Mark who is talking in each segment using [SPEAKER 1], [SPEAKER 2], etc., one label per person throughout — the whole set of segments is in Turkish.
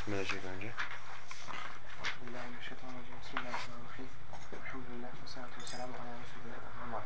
[SPEAKER 1] Besmele çek önce.
[SPEAKER 2] Bismillahirrahmanirrahim. Bismillahirrahmanirrahim. Elhamdülillah ve salatu ve selamu ala Resulullah. Amma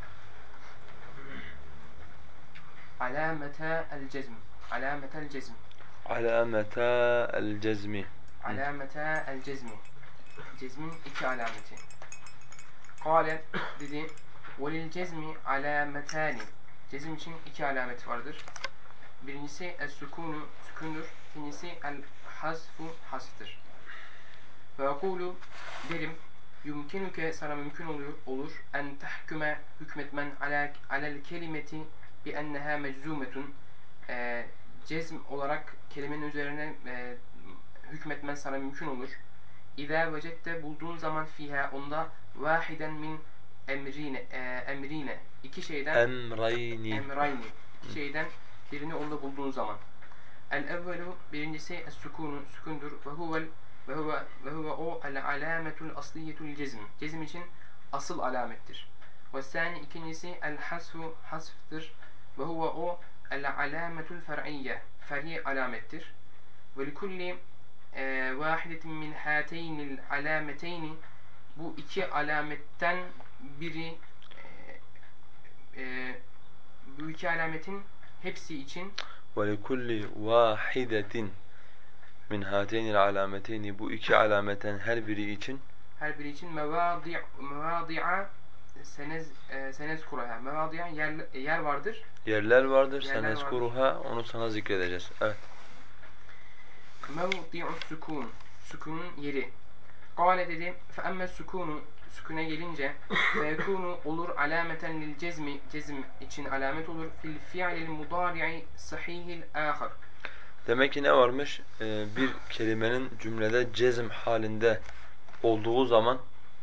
[SPEAKER 2] Alamete el cezm. Alamete el cezm.
[SPEAKER 1] Alameta el cezmi.
[SPEAKER 2] Alamete el cezmi. Cezmin iki alameti. Kale dedi. Velil cezmi alametani. Cezm için iki alamet vardır. Birincisi es-sukunu, sükundur. İkincisi el-hasfu, hasftır. Ve yekulu derim, yumkinuke sana mümkün olur en tahküme hükmetmen alel kelimeti bi enneha meczumetun, cezm olarak kelimenin üzerine hükmetmen sana mümkün olur. İza vecette bulduğun zaman fiha onda vahiden min emrine iki şeyden
[SPEAKER 1] Emrayni.
[SPEAKER 2] iki şeyden birini onda bulduğun zaman. El-evvelu birincisi es-sukunu, sükundur. Ve huve o el-alametul asliyetul cezm. Cezm için asıl alamettir. Ve sani ikincisi el-hasfu, hasftır. Ve huve o el-alametul fer'iyye. Fer'i alamettir. Ve likulli vahidetin min hateynil alameteyni. Bu iki alametten biri bu iki alametin hepsi için
[SPEAKER 1] Ve likulli vahidetin min hateynil alameteyni. Bu iki alametten her biri için
[SPEAKER 2] mevadi'a senezkuraha. Mevadi'a yer vardır.
[SPEAKER 1] yerler vardır.
[SPEAKER 2] Yerler
[SPEAKER 1] Senezkuruha, onu sana zikredeceğiz. Evet.
[SPEAKER 2] Mevdi'u sukun. Sükunun yeri. Kâle dedi. Fe emme sukunu. Sükune gelince feyekunu olur alameten lil cezmi. Cezm için alamet olur. Fil fi'lil mudari'i sahihil âhar.
[SPEAKER 1] Demek ki ne varmış? Bir kelimenin cümlede cezm halinde olduğu zaman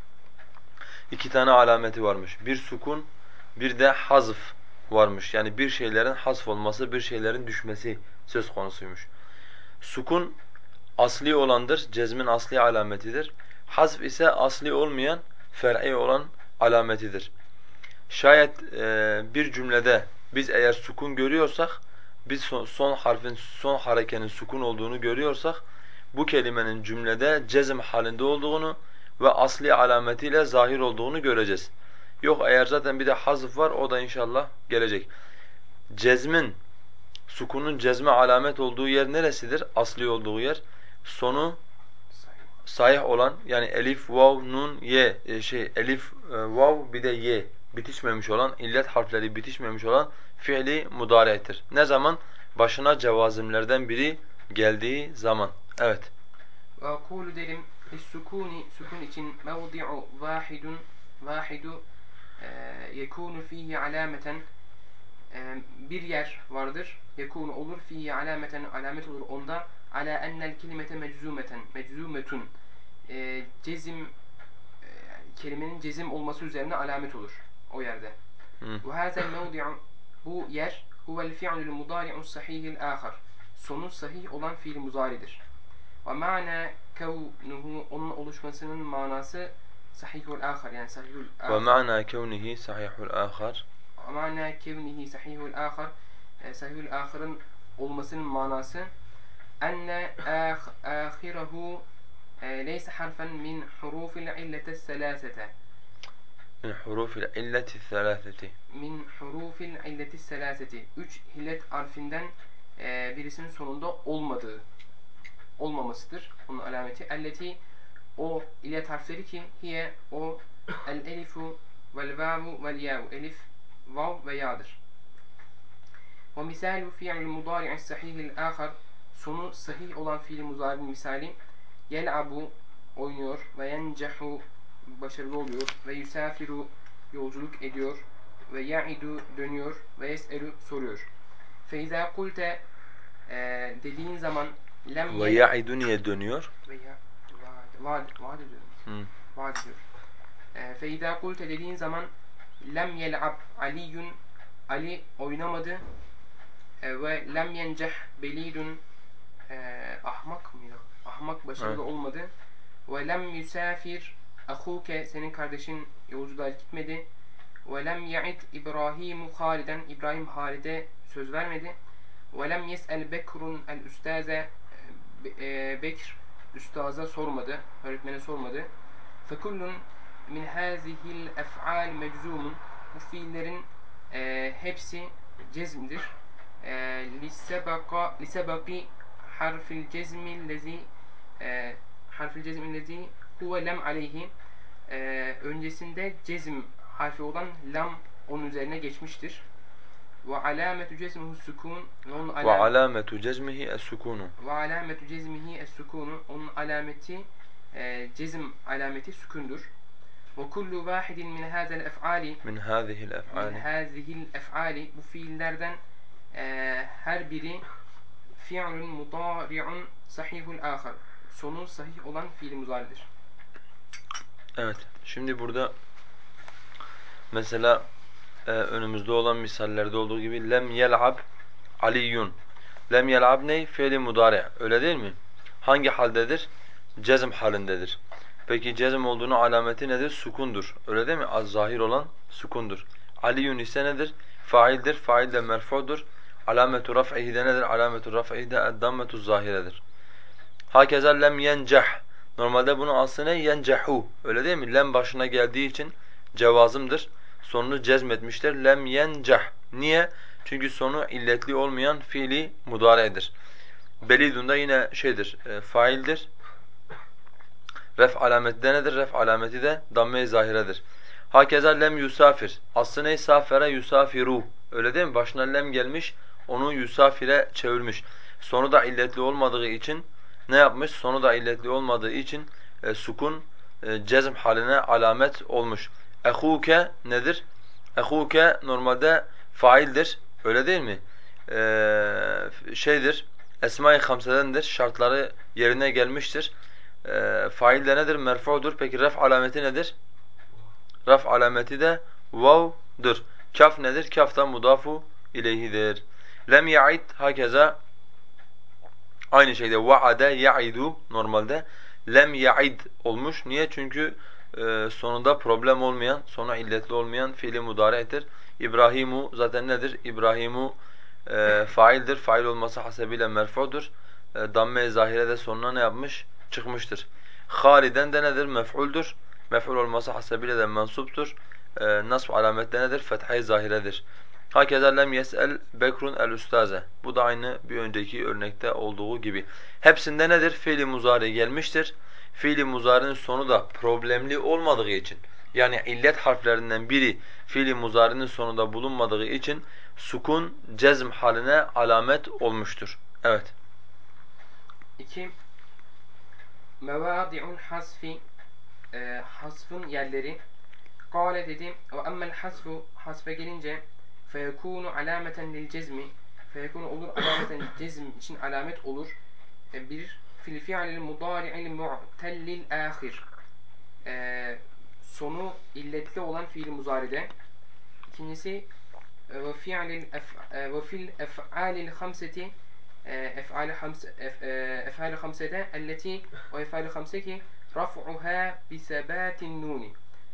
[SPEAKER 1] iki tane alameti varmış. Bir sukun, bir de hazf varmış. Yani bir şeylerin hasf olması, bir şeylerin düşmesi söz konusuymuş. Sukun asli olandır, cezmin asli alametidir. Hazf ise asli olmayan, fer'i olan alametidir. Şayet bir cümlede biz eğer sukun görüyorsak, biz son harfin, son harekenin sukun olduğunu görüyorsak, bu kelimenin cümlede cezm halinde olduğunu ve asli alametiyle zahir olduğunu göreceğiz. Yok eğer zaten bir de hazf var, o da inşallah gelecek. Cezmin, sukunun cezme alamet olduğu yer neresidir? Asli olduğu yer. Sonu sahih olan, yani elif, vav, nun, ye, elif, vav bir de ye bitişmemiş olan, illet harfleri bitişmemiş olan fiili mudari'tir. Ne zaman? Başına cevazimlerden biri geldiği zaman. Evet.
[SPEAKER 2] Ve kulu derim sukuni, sukun için mevdi'u vahidu yekunu fihi alameten, bir yer vardır. Yekunu olur fihi alameten, alamet olur onda. Ala ennel kelimete meczumetun. Cezim, kelimenin cezim olması üzerine alamet olur o yerde. Ve hazel mevdi'u, bu yer huvel fi'lul mudari'u sahihil ahar. Sonu sahih olan fiil muzaridir. Ve ma'na kevnuhu, onun oluşmasının manası sahihul ahar, yani sahihul ahar.
[SPEAKER 1] Ve ma'na kevnihi sahihul ahar.
[SPEAKER 2] Ve ma'na kevnihi sahihul ahar. Sahihul aharın olmasının manası enne ahirehu leyse harfen min hurufil illeti selasete.
[SPEAKER 1] Min hurufil illeti selâseti.
[SPEAKER 2] Min hurufil illeti selaseti. Üç hillet harfinden birisinin sonunda olmamasıdır. Onun alameti. Elleti, o illet harfleri ki hiye, o el elifu vel vavu vel yavu. Elif, vav ve ya'dır. Ve misalu fi'l mudari'i sahihil ahar. Sonu sahih olan fiil muzari'nin misali yel'abu, oynuyor, ve yencehu, başarılı oluyor, ve yusafiru, yolculuk ediyor, ve ya'idu, dönüyor, ve yes'elu, soruyor. Fe izâ kulte, dediğin zaman lem
[SPEAKER 1] Ve ya'idu niye dönüyor?
[SPEAKER 2] veya vaad ediyorum. Vaad ediyor. Fe izâ kulte dediğin zaman lem yel'ab aliyun, Ali oynamadı, ve lem yenceh belidun, ahmak mıydı? Ahmak başarılı olmadı. Ve lem yusafir ahuke, senin kardeşin yolculuğa gitmedi. Ve lem ya'id İbrahimu Haliden, İbrahim Halide söz vermedi. Ve lem yes'el Bekrun el üstaze, Bekir üstaza sormadı, öğretmene sormadı. Fekullun min hazihil ef'al meczumun. Bu fiillerin hepsi cezmdir. Lisebaki harfil cezmillezi huve lem aleyhi. Öncesinde cezm harfi olan lam onun üzerine geçmiştir. Ve alametu cezmihi sukun.
[SPEAKER 1] Ve alametu cezmihi es-sukunu.
[SPEAKER 2] Ve alametu cezmihi es-sukunu. Onun alameti cezm alameti sükundur. Ve kullu vahidin min hazel ef'ali
[SPEAKER 1] Min hâzihil ef'ali.
[SPEAKER 2] bu fiillerden her biri fi'lun mudari'un sahihul ahar. Sonu sahih olan fiil muzaridir.
[SPEAKER 1] Evet. Şimdi burada mesela önümüzde olan misallerde olduğu gibi lem yel'ab aliyyun. Lem yel'ab ne? Fiili mudari. Öyle değil mi? Hangi haldedir? Cezm halindedir. Peki cezm olduğunu alameti nedir? Sukundur. Öyle değil mi? Az zahir olan sukundur. Aliyyun ise nedir? Faildir. Fail de merfudur. Alametu raf'ihi de nedir? Alametu raf'ihi de eddammetu zahiredir. Hakeza lem yenceh. Normalde bunun aslı ne? Yencehu. Öyle değil mi? Lem başına geldiği için cevazımdır. Sonunu cezmetmişler. Lem yenceh. Niye? Çünkü sonu illetli olmayan fiili mudare'dir. Belidun da yine şeydir, faildir. Ref alameti de nedir? Ref alameti de damme-i zahiredir. Hakeza lem yusafir. Aslı ne? Safere yusafiru. Öyle değil mi? Başına lem gelmiş, onu yusafire çevirmiş. Sonu da illetli olmadığı için ne yapmış? Sonu da illetli olmadığı için sukun cezm haline alamet olmuş. Ehuke nedir? Ehuke normalde faildir. Öyle değil mi? Şeydir, Esma-i Hamse'dendir. Şartları yerine gelmiştir. Fail de nedir? Merfu'dur. Peki ref alameti nedir? Ref alameti de vav'dır. Kaf nedir? Kaf da mudafu ileyhidir. Lem ya'id hakeza aynı şekilde va'ade ya'idu normalde lem ya'id olmuş. Niye? Çünkü sonunda problem olmayan, sona illetli olmayan fiili mudari'tir. İbrahimu zaten nedir? İbrahimu faildir. Fail olması hasebiyle merfu'dur. Damme-i zahire de sonuna ne yapmış? Çıkmıştır. Haliden de nedir? Mef'uldür. Mef'ul olması hasebiyle de mensuptur. Nasb alamette nedir? Feth-i zahiredir. Hakeza lem yes'el Bekrun el-Üstaze. Bu da aynı bir önceki örnekte olduğu gibi. Hepsinde nedir? Fiil-i muzari gelmiştir. Fiil-i muzarinin sonu da problemli olmadığı için, yani illet harflerinden biri fiil-i muzarinin sonunda bulunmadığı için sukun cezm haline alamet olmuştur. Evet.
[SPEAKER 2] 2. Mevadi'ul hasfi hasfın yerleri. Kâle dedi ve emmel hasfu hasfe gelince feyekûnu alameten lil cezmi feyekûnu olur alameten lil cezm için alamet olur. Bir fil fi'lil mudari'il mu'tellil ahir sonu illetli olan fiil muzaride. İkincisi ve fil ef'alil hamseti ef'ali hamsede elleti o ef'ali hamse ki raf'uha bisebatin nuni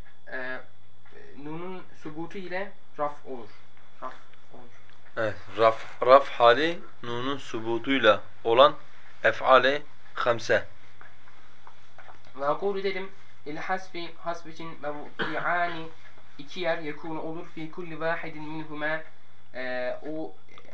[SPEAKER 2] nunun subutu ile raf olur. Raf olur.
[SPEAKER 1] Evet. Raf hali nunun subutuyla olan ef'ale hamse.
[SPEAKER 2] Ve akulu dedim il hasfi hasf için mevdi'ani iki yer yekunu olur fi kulli vahidin minhuma o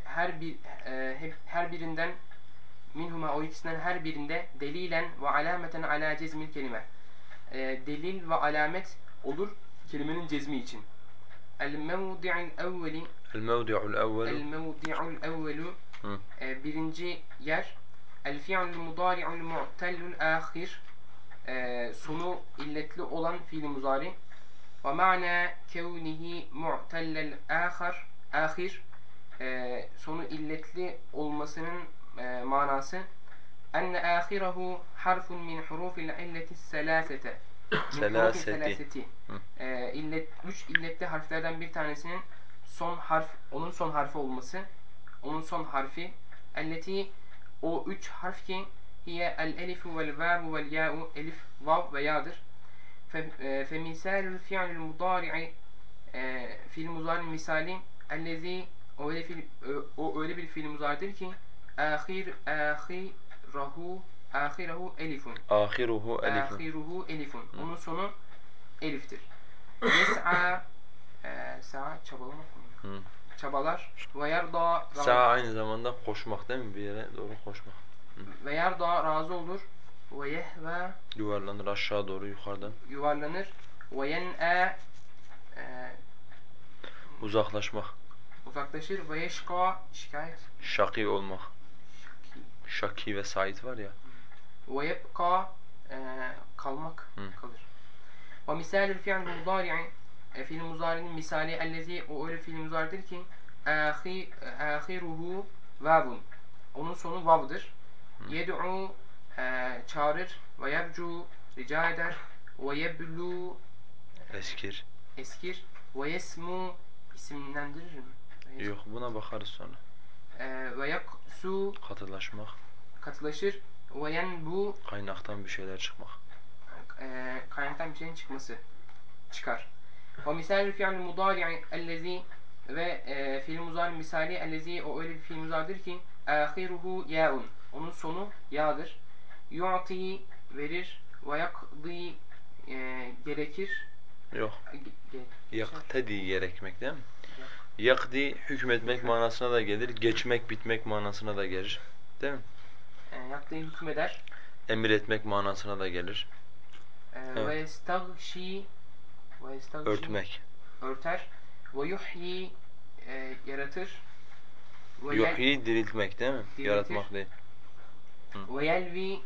[SPEAKER 2] her birinden minhuma o ikisinden her birinde delilen ve alameten ala cezmil kelime delil ve alamet olur kelimenin cezmi için. El-mevdi'ul evveli
[SPEAKER 1] El-mevdi'ul evvelu
[SPEAKER 2] El-mevdi'ul evvelu birinci yer El-fi'lul mudari'ul mu'tellul ahir sonu illetli olan fiil muzari ve ma'na kevnihi mu'tellel ahir sonu illetli olmasının manası enne ahirehu harfun min hurufil illeti selasete min hurufil selaseti üç illetli harflerden bir tanesinin onun son harfi olması onun son harfi elleti o üç harf ki hiye el elifu vel vavu vel ya'u elif vav ve ya'dır fe misalul fi'lul mudari'i fiil muzari'nin misali ellezi o öyle bir fiil muzari'dir ki ahirehu elifun.
[SPEAKER 1] Ahiruhu elifun.
[SPEAKER 2] Ahiruhu elifun. Onun sonu eliftir. Yes'a sa'a çabalamak mı?
[SPEAKER 1] Hı.
[SPEAKER 2] Çabalar. Ve yerda
[SPEAKER 1] Sa'a aynı zamanda koşmak değil mi? Bir yere doğru koşmak.
[SPEAKER 2] ve yerda razı olur. Ve yehve
[SPEAKER 1] Yuvarlanır aşağı doğru yukarıdan.
[SPEAKER 2] yuvarlanır. Ve yen'e
[SPEAKER 1] Uzaklaşmak.
[SPEAKER 2] uzaklaşır. Ve yeşka şikayet.
[SPEAKER 1] Şaki olmak.
[SPEAKER 2] Şaki.
[SPEAKER 1] Şaki ve Said var ya.
[SPEAKER 2] Ve yebka kalmak. Kalır. Ve misalül fi'l mudari'i fiil muzari'nin misali ellezi o öyle fiil muzari'dir ki ahiruhu vavun. Onun sonu vav'dır. Yed'u çağırır ve yercu rica eder ve yeblu eskir ve yesmu isimlendirir mi?
[SPEAKER 1] Yok buna bakarız sonra.
[SPEAKER 2] Ve yaksu
[SPEAKER 1] Katılaşmak.
[SPEAKER 2] katılaşır ve yenbu
[SPEAKER 1] Kaynaktan bir şeyler çıkmak.
[SPEAKER 2] kaynaktan bir şeyin çıkar. Ve misal fi'l mudari'i ellezi ve fiil muzari misali ellezi o öyle bir fiil muzaridir ki ahiruhu ya'un. Onun sonu ya'dır. Yu'ti verir ve yakdi gerekir.
[SPEAKER 1] Yok. Yaktedi gerekmek değil mi? Yakdi hükmetmek manasına da gelir. Geçmek, bitmek manasına da gelir. Değil mi?
[SPEAKER 2] Yakdi hükmeder.
[SPEAKER 1] Emir etmek manasına da gelir. Evet.
[SPEAKER 2] Ve yestagşi
[SPEAKER 1] Örtmek.
[SPEAKER 2] Örter. Ve yuhyi yaratır.
[SPEAKER 1] Yuhyi diriltmek değil mi?
[SPEAKER 2] Diriltir.
[SPEAKER 1] Yaratmak değil.
[SPEAKER 2] Ve yelvi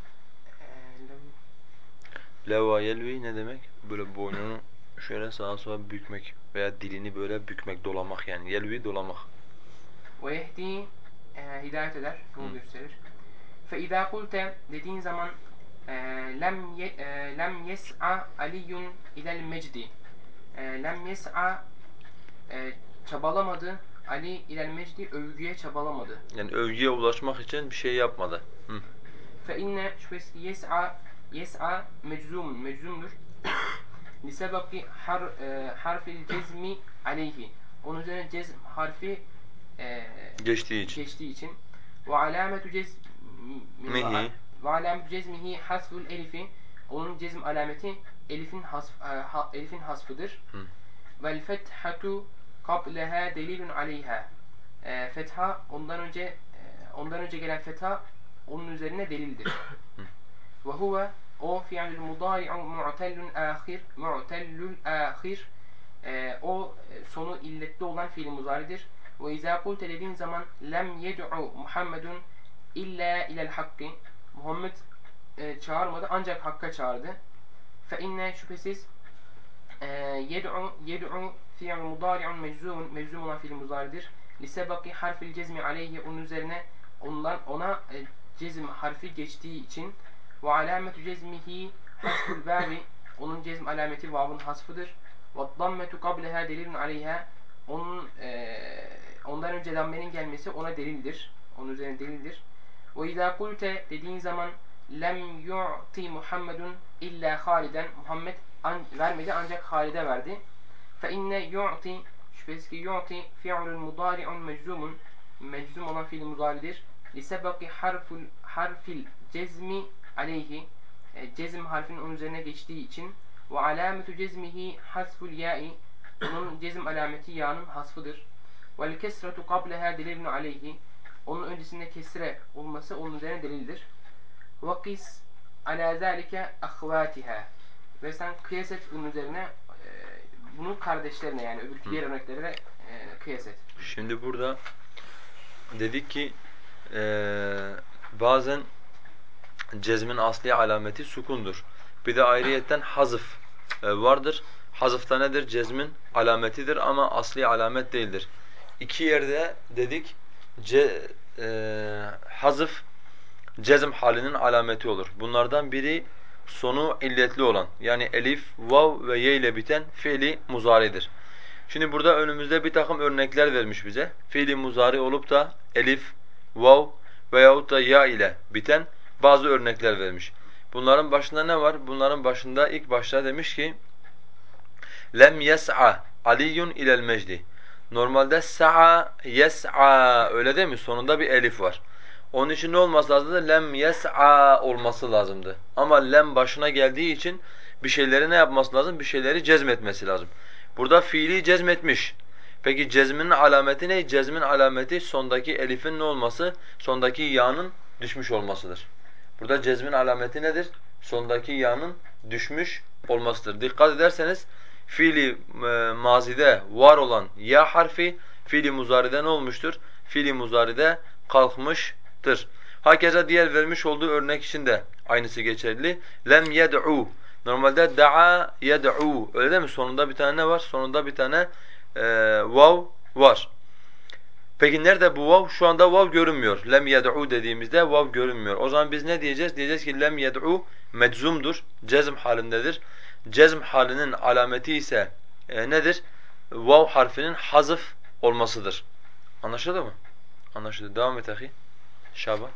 [SPEAKER 1] Leva yelvi ne demek? Böyle boynunu şöyle sağa sola bükmek veya dilini böyle bükmek, dolamak yani. Yelvi dolamak.
[SPEAKER 2] ve yehdi hidayet eder, yol gösterir. فَاِذَا قُلْتَ dediğin zaman lem yes'a aliyun ilel mecdi. Lem yes'a çabalamadı. Ali ilel mecdi övgüye çabalamadı.
[SPEAKER 1] Yani övgüye ulaşmak için bir şey yapmadı.
[SPEAKER 2] فَاِنَّ şüphesiz yes'a meczumdur. Lisebaki harfil cezmi aleyhi. Onun üzerine cezm harfi geçtiği için. Ve alametu cezmihi hasful elifi. Onun cezm alameti elifin hasfıdır. Vel fethatu qableha delilun aleyha. Fetha ondan önce gelen fetha onun üzerine delildir. Ve huve o fi'lül mudari'u mu'tellul ahir. O sonu illetli olan fiil muzaridir. Ve izâ kulte dediğin zaman lem yed'u Muhammedun illa ilel hakki. Muhammed çağırmadı ancak hakka çağırdı. Fe inne şüphesiz yed'u fi'l mudari'un meczum olan fiil muzaridir. Lisebaki harfil cezmi aleyhi onun üzerine ona cezm harfi geçtiği için ve alametu cezmihi hasful vavi onun cezm alameti vav'ın hasfıdır. Ve dammetu qableha delilun aleyha ondan önce dammenin gelmesi ona delildir. Onun üzerine delildir. Ve izâ kulte dediğin zaman lem yu'ti Muhammedun illa Haliden. Muhammed vermedi ancak Halid'e verdi. Fe inne yu'ti şüphesiz ki yu'ti fi'lun mudari'un meczum olan fiil muzaridir. Lisebaki harfil cezmi aleyhi cezm harfinin onun üzerine geçtiği için ve alametu cezmihi hasful ya'i onun cezm alameti ya'nın hasfıdır. Vel kesretu qableha delilun aleyhi onun öncesinde kesre olması onun üzerine delildir. Ve kis ala zalike ahvatiha ve sen kıyas et bunun üzerine bunun kardeşlerine yani öbür diğer örneklere kıyas et.
[SPEAKER 1] Şimdi burada dedik ki bazen cezmin asli alameti sukundur. Bir de ayrıyetten hazıf vardır. Hazıf da nedir? Cezmin alametidir ama asli alamet değildir. İki yerde dedik hazıf cezm halinin alameti olur. Bunlardan biri sonu illetli olan yani elif, vav ve ye ile biten fiili muzaridir. Şimdi burada önümüzde bir takım örnekler vermiş bize. Fiili muzari olup da elif, vav veyahut da ya ile biten bazı örnekler vermiş. Bunların başında ne var? Bunların başında ilk başta demiş ki lem yes'a aliyun ilel mecdi. Normalde sa'a yes'a öyle değil mi? Sonunda bir elif var. Onun için ne olması lazımdı? Lem yes'a olması lazımdı. Ama lem başına geldiği için bir şeyleri ne yapması lazım? Bir şeyleri cezmetmesi lazım. Burada fiili cezmetmiş. Peki cezminin alameti ne? Cezmin alameti sondaki elifin ne olması? Sondaki ya'nın düşmüş olmasıdır. Burada cezmin alameti nedir? Sondaki ya'nın düşmüş olmasıdır. Dikkat ederseniz fiili mazide var olan ya harfi fiili muzaride ne olmuştur? Fiili muzaride kalkmıştır. Hakeza diğer vermiş olduğu örnek için de aynısı geçerli. Lem yed'u. Normalde da'a yed'u. Öyle değil mi? Sonunda bir tane ne var? Sonunda bir tane vav var. Peki nerede bu vav? Şu anda vav görünmüyor. Lem yed'u dediğimizde vav görünmüyor. O zaman biz ne diyeceğiz? Diyeceğiz ki lem yed'u meczumdur. Cezm halindedir. Cezm halinin alameti ise nedir? Vav harfinin hazf olmasıdır. Anlaşıldı mı? Anlaşıldı. Devam et ahi. Şaban.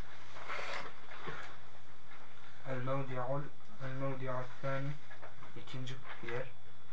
[SPEAKER 3] El-mevdi'u thani ikinci yer.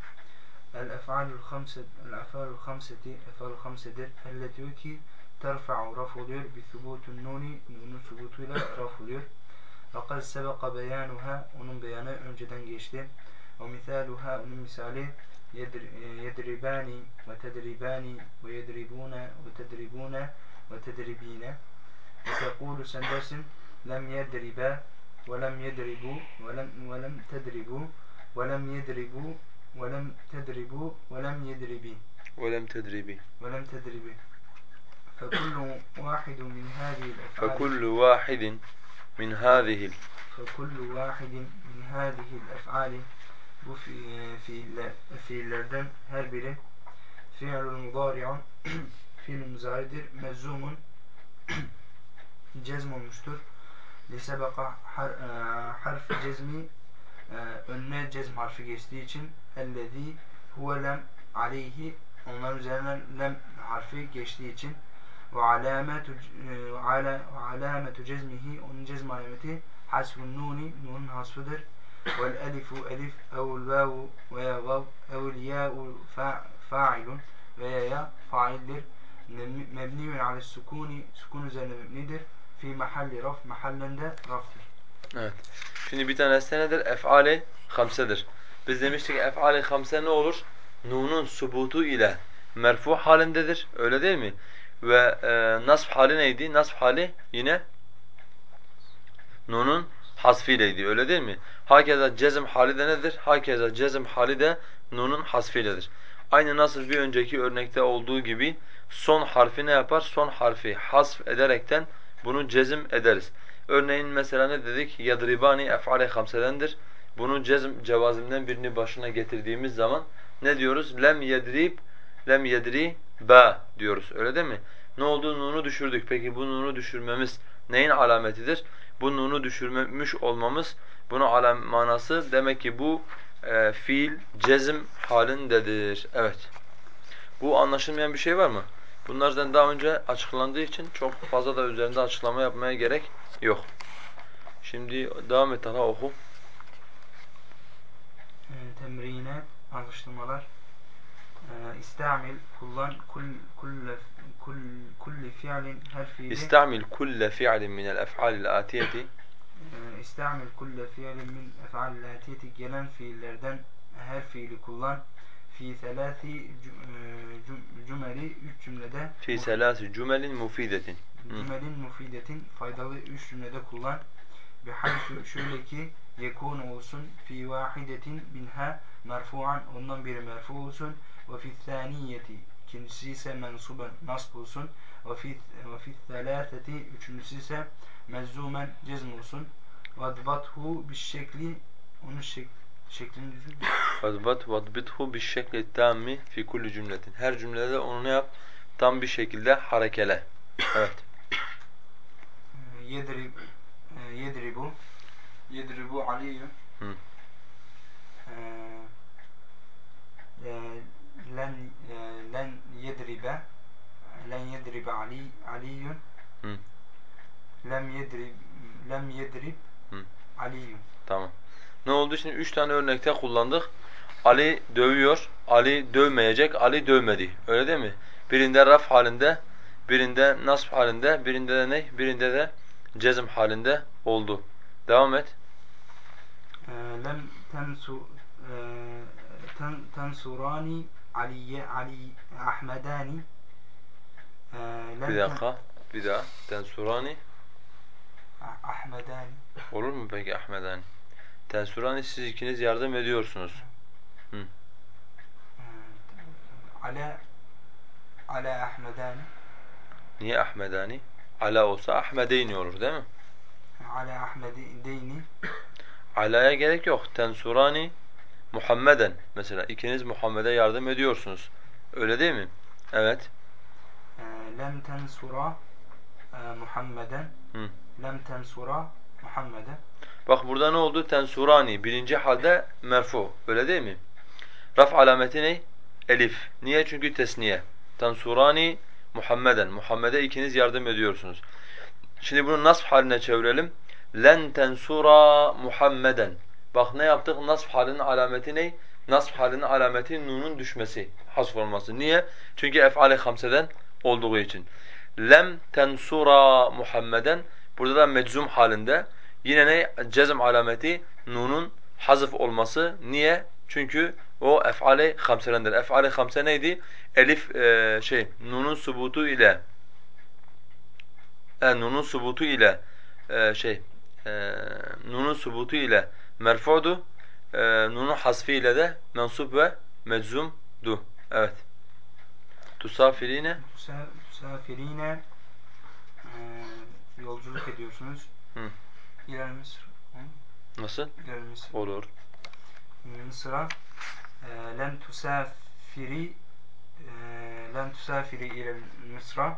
[SPEAKER 3] El-ef'alul hamseti ef'alul hamsedir. Elleti terfa'u raf oluyor. Bi thubutun nuni nunun subutuyla raf oluyor. Fakat sebeka beyanuha onun beyanı önceden geçti. O misaluha onun misali yedribani ve tedribani ve yedribuna ve tedribuna ve tedribine. Ve tekulu sen dersin lem yedriba ve lem yedribu ve lem tedribu ve lem yedribu ve lem tedribu ve lem yedribi
[SPEAKER 1] وَلَمْ تَدْرِبِي
[SPEAKER 3] ولم تدربه فكل واحد من هذه الأفعال
[SPEAKER 1] فَكُلُّ وَاحِدٍ مِنْ هَذِهِ
[SPEAKER 3] فكل واحد من هذه الأفعال bu fiillerden her biri fiilül mudari'un fiil muzaridir mezzumun cezm olmuştur lisebeka harf cezmi önüne cezm harfi geçtiği için ellezî huve lem aleyhi onların üzerine lem harfi geçtiği için ve alametu cezmihi onun cezm alameti hasbun nuni nunun hasfıdır vel elifu elif evul vavu veya vav evul ya'u fa'ilun veya ya faildir mebniyun ale sukuni sukun üzerine mebnidir fi mahalli raf mahallinde raftır.
[SPEAKER 1] Evet. Şimdi bir tanesi nedir? Ef'ali hamsedir. Biz demiştik ef'ali hamse ne olur? Nunun subutu ile merfu halindedir. Öyle değil mi? Ve nasb hali neydi? Nasb hali yine nunun hasfileydi. Öyle değil mi? Hakeza cezm hali de nedir? Hakeza cezm hali de nunun hasfiyledir. Aynı nasıl bir önceki örnekte olduğu gibi son harfi ne yapar? Son harfi hasf ederekten bunu cezm ederiz. Örneğin mesela ne dedik? Yadribani ef'ale hamsedendir. Bunun cezm cevazimden birini başına getirdiğimiz zaman ne diyoruz? Lem yedrib, lem yedriba diyoruz. Öyle değil mi? Ne oldu? Nunu düşürdük. Peki bu nunu düşürmemiz neyin alametidir? Bu nunu düşürmüş olmamız bunun manası demek ki bu fiil cezm halindedir. Evet. Bu anlaşılmayan bir şey var mı? Bunlar zaten daha önce açıklandığı için çok fazla da üzerinde açıklama yapmaya gerek yok. Şimdi devam et Talha oku.
[SPEAKER 3] Temrinat, alıştırmalar. İstamil, kullan, kulli fiilin her fiili.
[SPEAKER 1] İstamil kulle fi'lin minel ef'alil atiyeti.
[SPEAKER 3] İstamil kulle fiilin min ef'alil atiyeti gelen fiillerden her fiili kullan. Fi selasi cümeli üç cümlede.
[SPEAKER 1] Fi selasi cümelin mufidetin.
[SPEAKER 3] Cümelin mufidetin faydalı üç cümlede kullan. Bihaythu şöyle ki yekun olsun fi vahidetin minha merfu'an ondan biri merfu olsun ve fi thaniyeti ikincisi ise mensuben nasb olsun ve fi thalâtheti üçüncüsü ise mezzumen cezm olsun ve adbathu bir şekli onun şeklini düzgün
[SPEAKER 1] Vadbithu bi'şekli tammi fi kulli cümletin. Her cümlede onu ne yap? Tam bir şekilde harekele. Evet.
[SPEAKER 3] Yedribu aliyyun len yedribe aliyyun lem yedrib aliyyun.
[SPEAKER 1] Tamam. Ne oldu şimdi? 3 tane örnekte kullandık. Ali dövüyor, Ali dövmeyecek, Ali dövmedi. Öyle değil mi? Birinde raf halinde, Birinde nasb halinde, birinde de ne? Birinde de cezm halinde oldu. Devam et.
[SPEAKER 3] لم تنصراني علي أحمداني
[SPEAKER 1] Bir dakika. Bir daha. Tensurani.
[SPEAKER 3] أحمداني
[SPEAKER 1] Olur mu peki Ahmedani? Tensurani siz ikiniz yardım ediyorsunuz.
[SPEAKER 3] على أحمداني
[SPEAKER 1] Niye Ahmedani? Ala olsa Ahmedeyni olur değil mi?
[SPEAKER 3] على أحمديني
[SPEAKER 1] Ala'ya gerek yok. Tensurani Muhammeden. Mesela ikiniz Muhammed'e yardım ediyorsunuz. Öyle değil mi? Evet.
[SPEAKER 3] لم تنصرا محمدا
[SPEAKER 1] Hı.
[SPEAKER 3] لم تنصرا محمدا.
[SPEAKER 1] Bak burada ne oldu? Tensurani birinci halde merfu. Öyle değil mi? Raf alameti ne? Elif. Niye? Çünkü tesniye. Tensurani Muhammeden. Muhammed'e ikiniz yardım ediyorsunuz. Şimdi bunu nasb haline çevirelim. Len tensura Muhammeden. Bak ne yaptık? Nasb halinin alameti ne? Nasb halinin alameti nunun düşmesi, hasf olması. Niye? Çünkü ef'al-i hamseden olduğu için. Lem tensura Muhammeden. Burada da meczum halinde. Yine ne? Cezm alameti nunun hazf olması. Niye? Çünkü o ef'al-i hamsedendir. Ef'al-i hamse neydi? Elif nunun subutu ile nunun subutu ile nunun subutu ile merfu'du. Nunun hasfi ile de mensup ve meczumdu. Evet. Tusafirine
[SPEAKER 3] Tusafirine yolculuk ediyorsunuz.
[SPEAKER 1] Hı.
[SPEAKER 3] İlel Mısır.
[SPEAKER 1] Nasıl?
[SPEAKER 3] İlel Mısır.
[SPEAKER 1] Olur.
[SPEAKER 3] Mısır'a len tusafiri ilel Mısır'a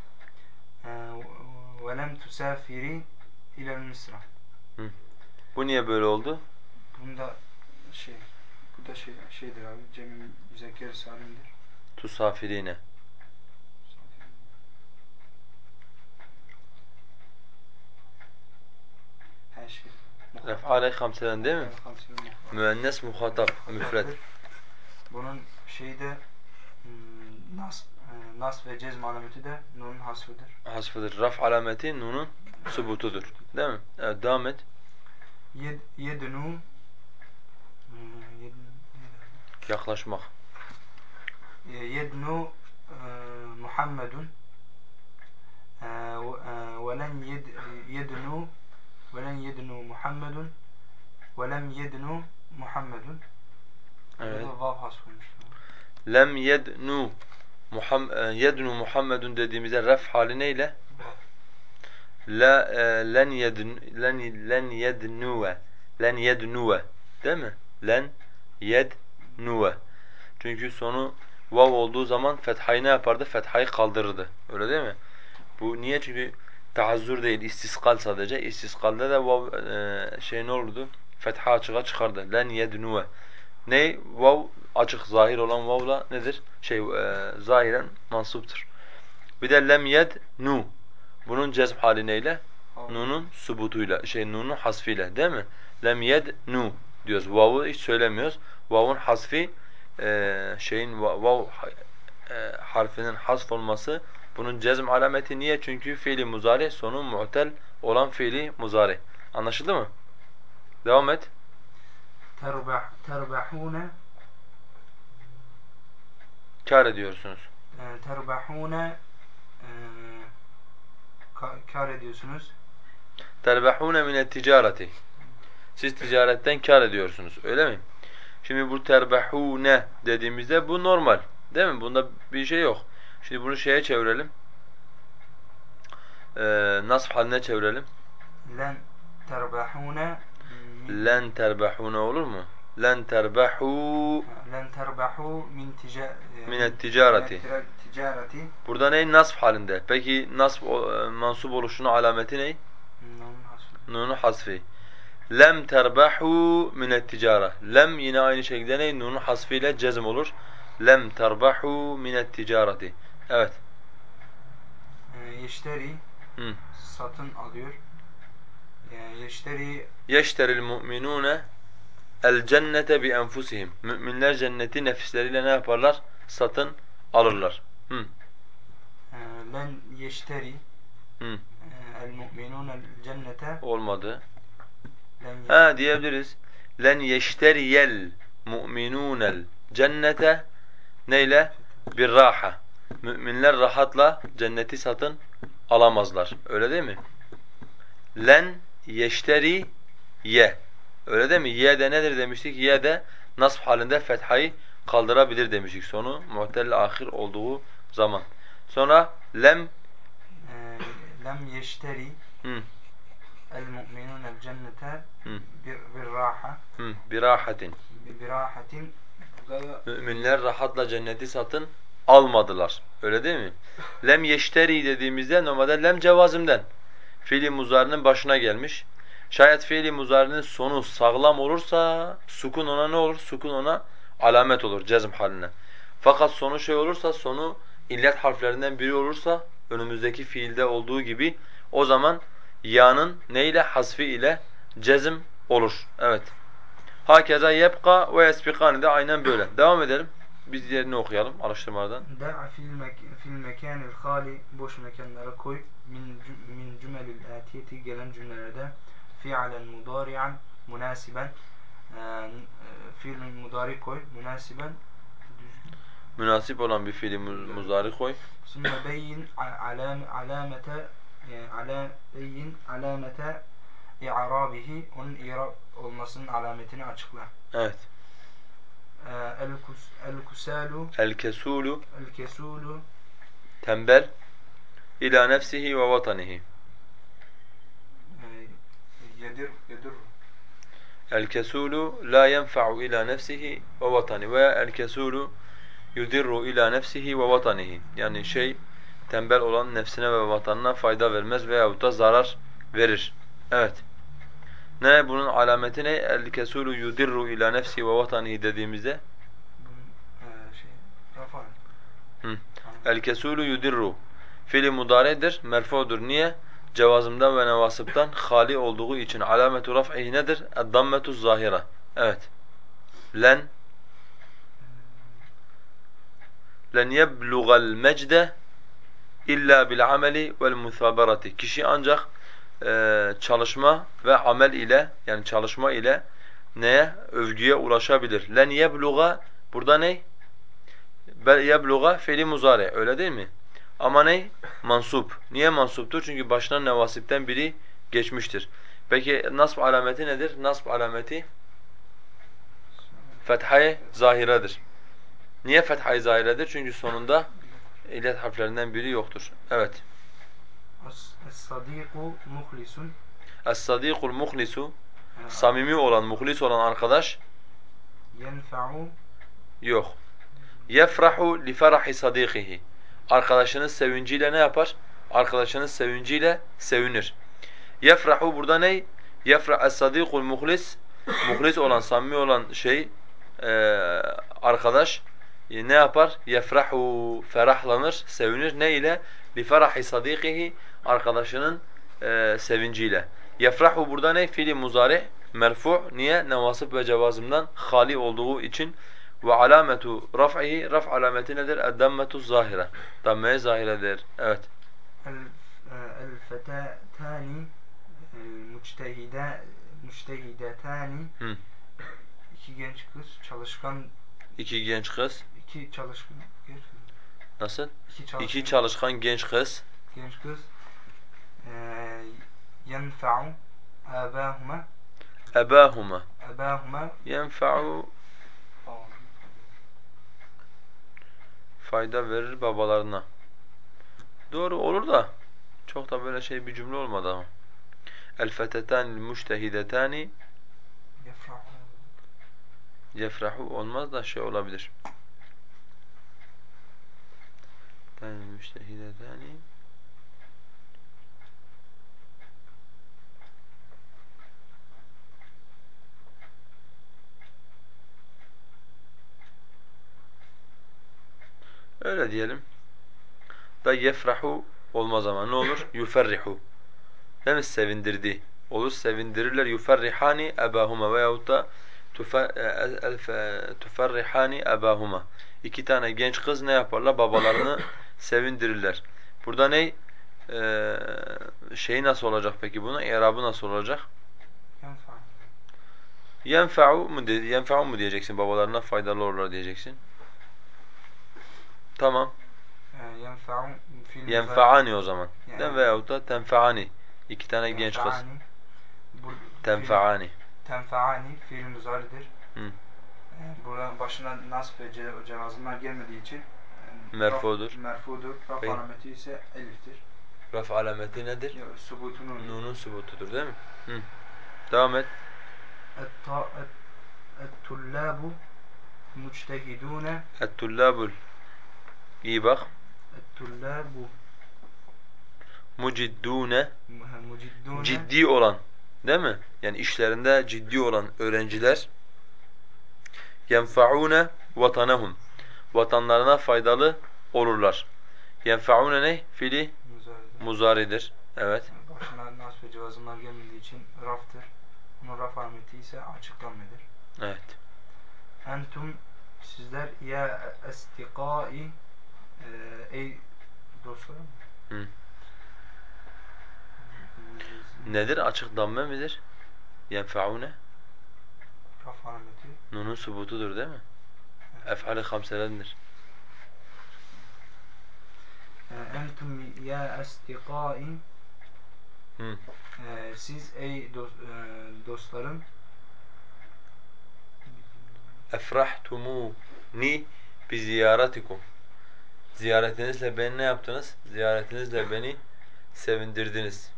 [SPEAKER 3] ve lem tusafiri ilel Mısır'a.
[SPEAKER 1] Bu niye böyle oldu?
[SPEAKER 3] Bunda bu da şeydir abi. Cem-i müzekker salimdir.
[SPEAKER 1] Tusafirine.
[SPEAKER 3] Her şey.
[SPEAKER 1] Ef'al-i hamseden değil mi? Müennes muhatap, müfred.
[SPEAKER 3] Bunun şeyde nas ve cezm alameti de nunun hasfıdır.
[SPEAKER 1] Hasfıdır. Raf alameti nunun subutudur. Değil mi? Evet, devam et.
[SPEAKER 3] Yednu
[SPEAKER 1] Yaklaşmak.
[SPEAKER 3] yednu Muhammedun وَلَنْ يَدْنُوا مُحَمَّدٌ وَلَمْ يَدْنُوا مُحَمَّدٌ.
[SPEAKER 1] Evet.
[SPEAKER 3] Burada vav hasfolmuş.
[SPEAKER 1] Lem yednu Muhammedun dediğimizde ref hali neyle? Len yednuve değil mi? Len yednuve. Çünkü sonu vav olduğu zaman fethayı ne yapardı? Fethayı kaldırırdı. Öyle değil mi? Bu niye? Çünkü teazzür değil, istiskal sadece. İstiskalda da vav ne olurdu? Fetha açığa çıkardı. Len yednuve. Ne? Vav açık, zahir olan vavla nedir? Zahiren mansuptur. Bir de lem yednu. Bunun cezm hali neyle? Nunun subutuyla, nunun hasfiyle değil mi? Lem yednu diyoruz. Vav'u hiç söylemiyoruz. Vav'un hasfi vav harfinin hasf olması bunun cezm alameti niye? Çünkü fiili muzari sonu mu'tel olan fiili muzari. Anlaşıldı mı? Devam et.
[SPEAKER 3] Terbahune
[SPEAKER 1] Kâr ediyorsunuz.
[SPEAKER 3] Terbahune kar ediyorsunuz.
[SPEAKER 1] Terbahune minet ticareti. Siz ticaretten kâr ediyorsunuz. Öyle mi? Şimdi bu terbahune dediğimizde bu normal. Değil mi? Bunda bir şey yok. Şimdi bunu şeye çevirelim. Nasb haline çevirelim.
[SPEAKER 3] Len terbahune
[SPEAKER 1] Len terbahune olur mu? Len terbahu minet ticareti. Burada ne? Nasb halinde. Peki nasb mansup oluşunun alameti ne? Nunu hasfi. Lem terbahu minet ticara. Lem yine aynı şekilde ne? Nunun hasfiyle cezm olur. Lem terbahu minet ticareti. Evet.
[SPEAKER 3] Yeşteri satın alıyor.
[SPEAKER 1] Yeşteril mu'minune el cennete bi enfusihim. Müminler cenneti nefisleriyle ne yaparlar? Satın alırlar.
[SPEAKER 3] len yeşteri
[SPEAKER 1] Hı.
[SPEAKER 3] el mu'minunel cennete
[SPEAKER 1] Olmadı.
[SPEAKER 3] len
[SPEAKER 1] Ha diyebiliriz. Len yeşteriyel mu'minunel cennete neyle? Bir raha. Müminler rahatla cenneti satın alamazlar. Öyle değil mi? Len yeşteri ye. Öyle değil mi? Ye de nedir demiştik? Ye de nasb halinde fethayı kaldırabilir demiştik. Sonu mu'tell ahir olduğu zaman. Sonra lem
[SPEAKER 3] lem yeşteri
[SPEAKER 1] hı,
[SPEAKER 3] el mu'minunel cennete
[SPEAKER 1] hı,
[SPEAKER 3] bir raha
[SPEAKER 1] bir rahatin.
[SPEAKER 3] bir rahatin.
[SPEAKER 1] Müminler rahatla cenneti satın almadılar. Öyle değil mi? Lem yeşteri dediğimizde normalde lem cevazimden. Fiili muzarinin başına gelmiş. Şayet fiili muzarinin sonu sağlam olursa sukun ona ne olur? Sukun ona alamet olur cezm haline. Fakat sonu şey olursa, sonu illet harflerinden biri olursa önümüzdeki fiilde olduğu gibi o zaman ya'nın ne ile? Hasfi ile cezm olur. Evet. Hakeza yebqa ve yesbikani de aynen böyle. Devam edelim. Biz diğerini okuyalım araştırmalardan.
[SPEAKER 3] Da'a fil mekanil hali boş mekanlara koy min cümelil atiyeti gelen cümlelerde fi'alen mudari'an münasiben fiil mudari koy münasiben
[SPEAKER 1] Münasip olan bir fiili muzari koy.
[SPEAKER 3] sümme beyin alamete alamete i'rabihi onun i'rab olmasının alametini açıkla.
[SPEAKER 1] Evet.
[SPEAKER 3] El-kusalu
[SPEAKER 1] El-kesulu
[SPEAKER 3] el-kesulu
[SPEAKER 1] tembel ila nefsihi ve vatanihi.
[SPEAKER 3] yedir
[SPEAKER 1] El-kesulu la yenfa'u ila nefsihi ve vatani veya el-kesulu yudirru ila nefsihi ve vatanihi. Yani tembel olan nefsine ve vatanına fayda vermez veyahut da zarar verir. Evet. Ne bunun alameti ne? El-kesulu yudirru ila nefsihi ve vatanihi dediğimizde
[SPEAKER 3] Rafan.
[SPEAKER 1] El-kesulu yudirru fiili mudari'dir, merfu'dur. Niye? Cevazımdan ve nevasıptan hali olduğu için alametu raf'ihi nedir? Ed-dammetu zahira. Evet. Len yebluğal mecde illa bil ameli vel musaberati. Kişi ancak çalışma ve amel ile yani çalışma ile neye? Övgüye ulaşabilir. Len yebluğa burada ne? Yebluğa fiili muzari. Öyle değil mi? Ama ne? Mansup. Niye mansuptur? Çünkü başına nevasipten biri geçmiştir. Peki nasb alameti nedir? Nasb alameti fethayı zahiredir. Niye fethayı zahiredir? Çünkü sonunda illet harflerinden biri yoktur. Evet.
[SPEAKER 3] Es-sadiku muhlisun.
[SPEAKER 1] Es-sadîkul muhlisu samimi olan, muhlis olan arkadaş
[SPEAKER 3] Yenfa'u
[SPEAKER 1] yok. Yefrahu li ferahi sadikihi. Arkadaşının sevinciyle ne yapar? Arkadaşının sevinciyle sevinir. Yefrahu burada ne? Yefrah es-sadîkul muhlis. Muhlis olan, samimi olan e, arkadaş ne yapar? Yefrahu ferahlanır, sevinir. Ne ile? Li ferahi sadikihi arkadaşının sevinciyle. Yefrahu burada ne? Fiili muzari merfu. Niye? Nevasip ve cevazımdan hali olduğu için. Ve alametu raf'ihi raf alameti nedir? Ed-dammetu zahire. Damme zahiredir. Evet.
[SPEAKER 3] el-fetatani müçtehidetani
[SPEAKER 1] Hı.
[SPEAKER 3] iki genç kız çalışkan
[SPEAKER 1] İki genç kız.
[SPEAKER 3] iki çalışkan
[SPEAKER 1] Nasıl?
[SPEAKER 3] iki
[SPEAKER 1] İki çalışkan genç kız.
[SPEAKER 3] genç kız yenfa'u abahuma
[SPEAKER 1] Ebâhuma yenfa'u fayda verir babalarına. Doğru olur da çok da böyle bir cümle olmadı ama. El-fetetânil müştehidetâni yefrahu olmaz da olabilir. Müştehidetâni öyle diyelim. Da yefrahu olmaz ama ne olur? Yuferrihu. Değil mi? Sevindirdi. Olur sevindirirler. Yuferrihani ebahuma veyahut da tuferrihani ebahuma. İki tane genç kız ne yaparlar? Babalarını sevindirirler. Burada ne? Şeyi nasıl olacak peki bunun? İrabı nasıl olacak?
[SPEAKER 3] Yenfa.
[SPEAKER 1] Yenfa'u mu diyeceksin? Babalarına faydalı olurlar diyeceksin. Tamam.
[SPEAKER 3] Yenfa'u fiil muzari.
[SPEAKER 1] Yenfa'ani o zaman.
[SPEAKER 3] Yani-
[SPEAKER 1] Değil mi? Veyahut da tenfa'ani. İki tane genç kız.
[SPEAKER 3] Yenfa'ani.
[SPEAKER 1] Tenfa'ani.
[SPEAKER 3] Tenfa'ani fiil muzaridir.
[SPEAKER 1] Hı.
[SPEAKER 3] Buranın başına nasb ve cevazımlar gelmediği için
[SPEAKER 1] Merfudur.
[SPEAKER 3] Merfudur. Raf
[SPEAKER 1] Peki.
[SPEAKER 3] alameti ise eliftir.
[SPEAKER 1] Raf alameti nedir?
[SPEAKER 3] Subutunun.
[SPEAKER 1] Nun'un subutudur değil mi? Hı. Devam et.
[SPEAKER 3] Et-tullabu muçtehidune.
[SPEAKER 1] Et-tullabul. İyi bak.
[SPEAKER 3] Et-tullabu
[SPEAKER 1] Muciddune.
[SPEAKER 3] muciddune.
[SPEAKER 1] Ciddi olan. Değil mi? Yani işlerinde ciddi olan öğrenciler. Yenfa'une vatanahum. Vatanlarına faydalı olurlar. Yenfa'une ne? Fiili
[SPEAKER 3] Muzaridir.
[SPEAKER 1] muzaridir. Evet.
[SPEAKER 3] Başına nasb ve cevazımlar gelmediği için raftır. Bunun raf alameti ise açıklanmadır.
[SPEAKER 1] Evet.
[SPEAKER 3] Entum sizler ya estikai ey dostlarım.
[SPEAKER 1] Hı. Nedir? Açık damme midir? Yenfa'une.
[SPEAKER 3] Raf alameti.
[SPEAKER 1] Nun'un subutudur değil mi? Ef'al-i hamsedendir.
[SPEAKER 3] Entum ya estikai
[SPEAKER 1] Hı.
[SPEAKER 3] siz ey dostlarım
[SPEAKER 1] Efrahtumuni bi ziyaretikum. Ziyaretinizle beni ne yaptınız? Ziyaretinizle beni sevindirdiniz.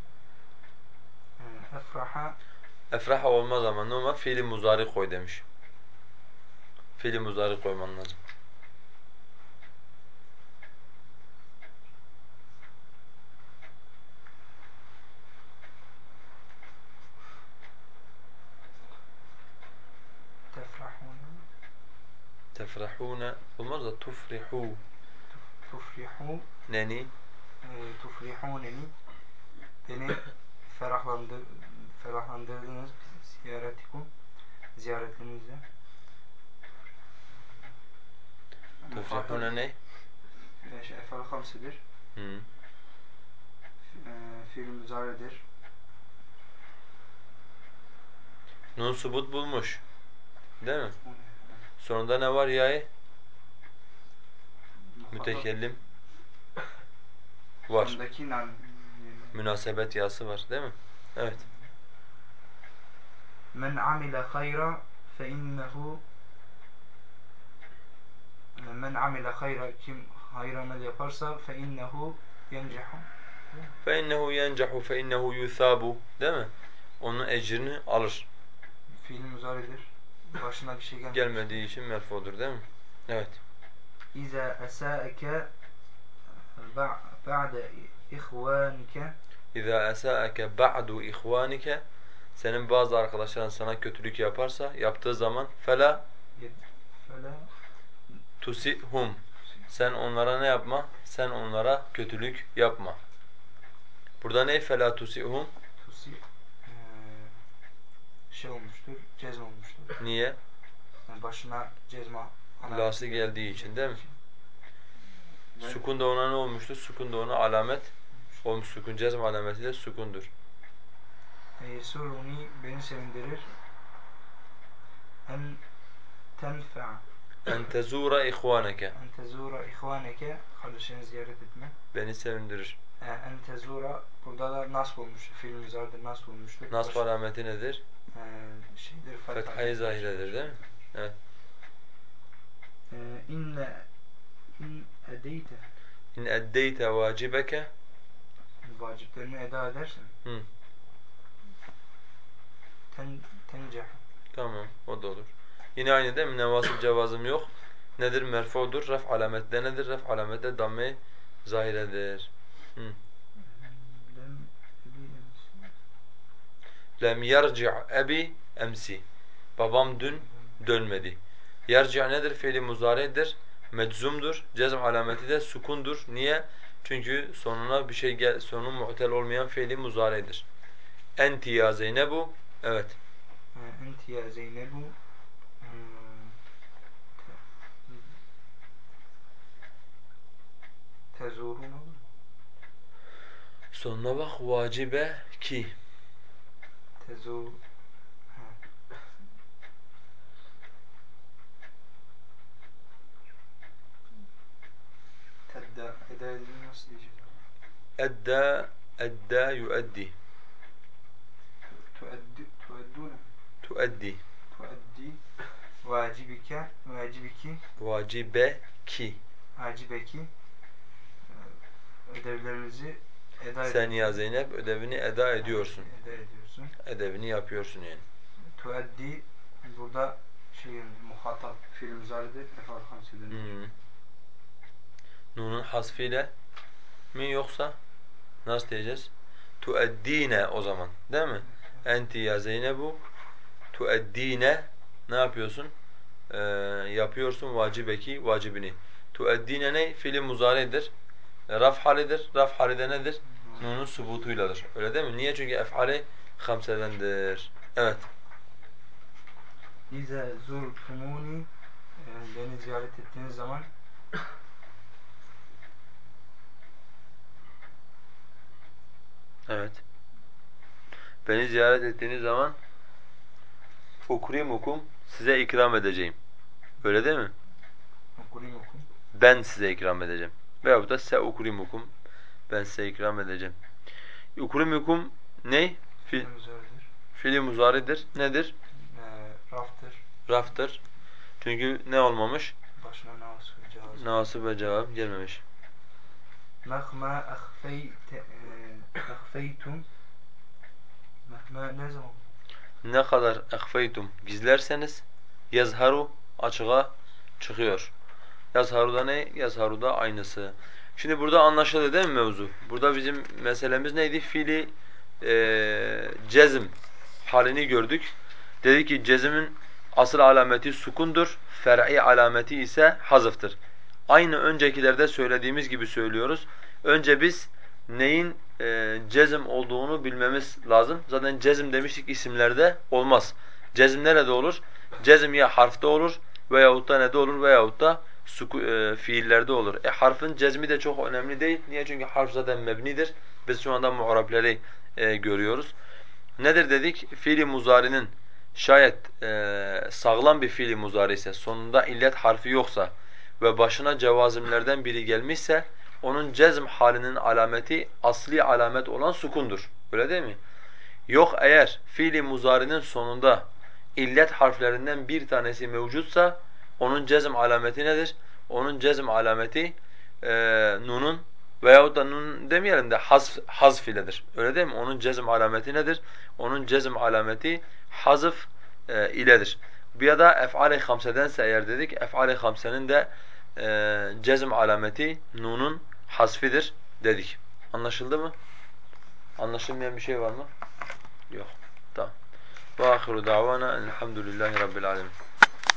[SPEAKER 3] efraha
[SPEAKER 1] Efraha olmaz ama normal fiili muzari koy demiş. Fiili muzari koyman lazım.
[SPEAKER 3] tefrahuna
[SPEAKER 1] Tefrahune olmaz da tufrihu.
[SPEAKER 3] tufrihu
[SPEAKER 1] Neni?
[SPEAKER 3] tufrihuneni beni ferahlandırdınız ziyaretinizle.
[SPEAKER 1] Tufrihune ne?
[SPEAKER 3] Efal hamsidir.
[SPEAKER 1] Hı.
[SPEAKER 3] Fiil müzaredir.
[SPEAKER 1] Nun subut bulmuş. Değil mi? Sonunda ne var yahi? Mütekellim var.
[SPEAKER 3] Sondaki nan
[SPEAKER 1] Münasebet yası var değil mi? Evet.
[SPEAKER 3] men amile hayra fe innehu men amile hayra kim hayır amel yaparsa fe innehu yencehu.
[SPEAKER 1] فَاِنَّهُ يَنْجَحُ فَاِنَّهُ يُثَابُ değil mi? Onun ecrini alır.
[SPEAKER 3] Fiil müzaredir. Başına bir şey
[SPEAKER 1] Gelmediği için merfudur değil mi? Evet.
[SPEAKER 3] İza esâeke ba'de ihvanike
[SPEAKER 1] اِذَا أَسَاءَكَ بَعْدُ اِخْوَانِكَ senin bazı arkadaşların sana kötülük yaparsa, yaptığı zaman فَلَا
[SPEAKER 3] fela
[SPEAKER 1] تُسِئْهُمْ sen onlara ne yapma? Sen onlara kötülük yapma. Burada ne? فَلَا تُسِئْهُمْ
[SPEAKER 3] tusi şey olmuştur, cezm olmuştur.
[SPEAKER 1] niye?
[SPEAKER 3] Yani başına cezma
[SPEAKER 1] Lası geldiği için değil mi? Sukun da ona ne olmuştur? Sukun da ona alamet olmuş. Sukun cezm alameti de sukundur.
[SPEAKER 3] Yesuruni beni sevindirir. En tenfa
[SPEAKER 1] En tezura ihvaneke
[SPEAKER 3] en tezura ihvaneke kardeşlerini ziyaret etme.
[SPEAKER 1] beni sevindirir.
[SPEAKER 3] En tezura burada da nasb olmuştur. Fiil müzardır nasb olmuştur.
[SPEAKER 1] Nasb alameti nedir?
[SPEAKER 3] Şeydir,
[SPEAKER 1] Fethayı zahiredir değil mi? Evet.
[SPEAKER 3] İnne in edeyte
[SPEAKER 1] İn eddeyte vacibeke
[SPEAKER 3] vaciplerini eda edersen
[SPEAKER 1] Hı.
[SPEAKER 3] tenceh
[SPEAKER 1] Tamam, o da olur. Yine aynı değil mi? Nevasip cevazım yok. Nedir? Merfudur. Ref alamette nedir? Ref alamette damme zahiredir. Hı.
[SPEAKER 3] lem
[SPEAKER 1] Lem yerci' ebi emsi. Babam dün dönmedi. Yerci' nedir? Fiili muzari'dir. Meczumdur. Cezm alameti de sukundur. Niye? Çünkü sonuna bir şey sonu mu'tel olmayan fiili muzari'dir. Enti ya Zeynebu. Evet.
[SPEAKER 3] enti ya Zeynebu tezurun olur mu?
[SPEAKER 1] Sonuna bak. Vacibe ki.
[SPEAKER 3] Tezu Tedda eda edildi nasıl diyeceğiz abi?
[SPEAKER 1] Edda yueddi.
[SPEAKER 3] Tueddune
[SPEAKER 1] Tueddi.
[SPEAKER 3] tueddi vacibiki
[SPEAKER 1] Vacibe ki.
[SPEAKER 3] vacibeki ödevlerinizi eda
[SPEAKER 1] Sen ya
[SPEAKER 3] ediyorsun.
[SPEAKER 1] Zeynep ödevini eda ediyorsun.
[SPEAKER 3] Eda ediyorsun.
[SPEAKER 1] Ödevini yapıyorsun yani.
[SPEAKER 3] Tueddi burada muhatap fiil müzaridir. Efal hamsidir.
[SPEAKER 1] Nunun hasfiyle mi yoksa nasıl diyeceğiz? Tueddine o zaman değil mi? Enti ya Zeynebu tueddine ne yapıyorsun? Yapıyorsun vacibeki vacibini. Tueddine ne? Fiili muzaridir. Raf halidir. Raf hali de nedir? Nunun subutuyladır. Öyle değil mi? Niye? Çünkü ef'ali hamsedendir. Evet.
[SPEAKER 3] İze zurtumuni beni ziyaret ettiğiniz zaman
[SPEAKER 1] Evet. Beni ziyaret ettiğiniz zaman ukrimukum size ikram edeceğim. Öyle değil mi?
[SPEAKER 3] okurimukum
[SPEAKER 1] Ben size ikram edeceğim. Veyahut da se ukrimukum ben size ikram edeceğim. Ukrimukum ne?
[SPEAKER 3] fiil müzaridir.
[SPEAKER 1] Fiili muzaridir. Nedir?
[SPEAKER 3] Raftır.
[SPEAKER 1] Raftır. Çünkü ne olmamış?
[SPEAKER 3] Başına nasıl cevaz.
[SPEAKER 1] Nasıb ve cevap gelmemiş.
[SPEAKER 3] Mehma ahfeytum Mehma ne zaman?
[SPEAKER 1] Ne kadar ehfeytum gizlerseniz yazharu açığa çıkıyor. Yazharu da ne? Yazharu da aynısı. Şimdi burada anlaşıldı değil mi mevzu? Burada bizim meselemiz neydi? Fiili cezm halini gördük. Dedi ki cezmin asıl alameti sukundur, fer'i alameti ise hazıftır. Aynı öncekilerde söylediğimiz gibi söylüyoruz. Önce biz neyin cezm olduğunu bilmemiz lazım. Zaten cezm demiştik isimlerde olmaz. Cezm nerede olur? Cezm ya harfte olur veyahut da ne de olur veyahut da fiillerde olur. Harfin cezmi de çok önemli değil. Niye? Çünkü harf zaten mebnidir. Biz şu anda mu'rableri görüyoruz. Nedir dedik? Fiili muzari'nin şayet sağlam bir fiili muzari ise, sonunda illet harfi yoksa ve başına cevazimlerden biri gelmişse onun cezm halinin alameti asli alamet olan sukundur. Öyle değil mi? Yok eğer fiili muzari'nin sonunda illet harflerinden bir tanesi mevcutsa onun cezm alameti nedir? Onun cezm alameti nunun veyahut da nun demeyelim de hazf iledir. Öyle değil mi? Onun cezm alameti nedir? Onun cezm alameti hazf iledir. Ya da ef'al-i hamsedense eğer dedik, ef'al-i hamsenin de cezm alameti nunun hasfidir dedik. Anlaşıldı mı? Anlaşılmayan bir şey var mı? Yok. Tamam. Ve ahiru davana elhamdülillahi rabbil alemin.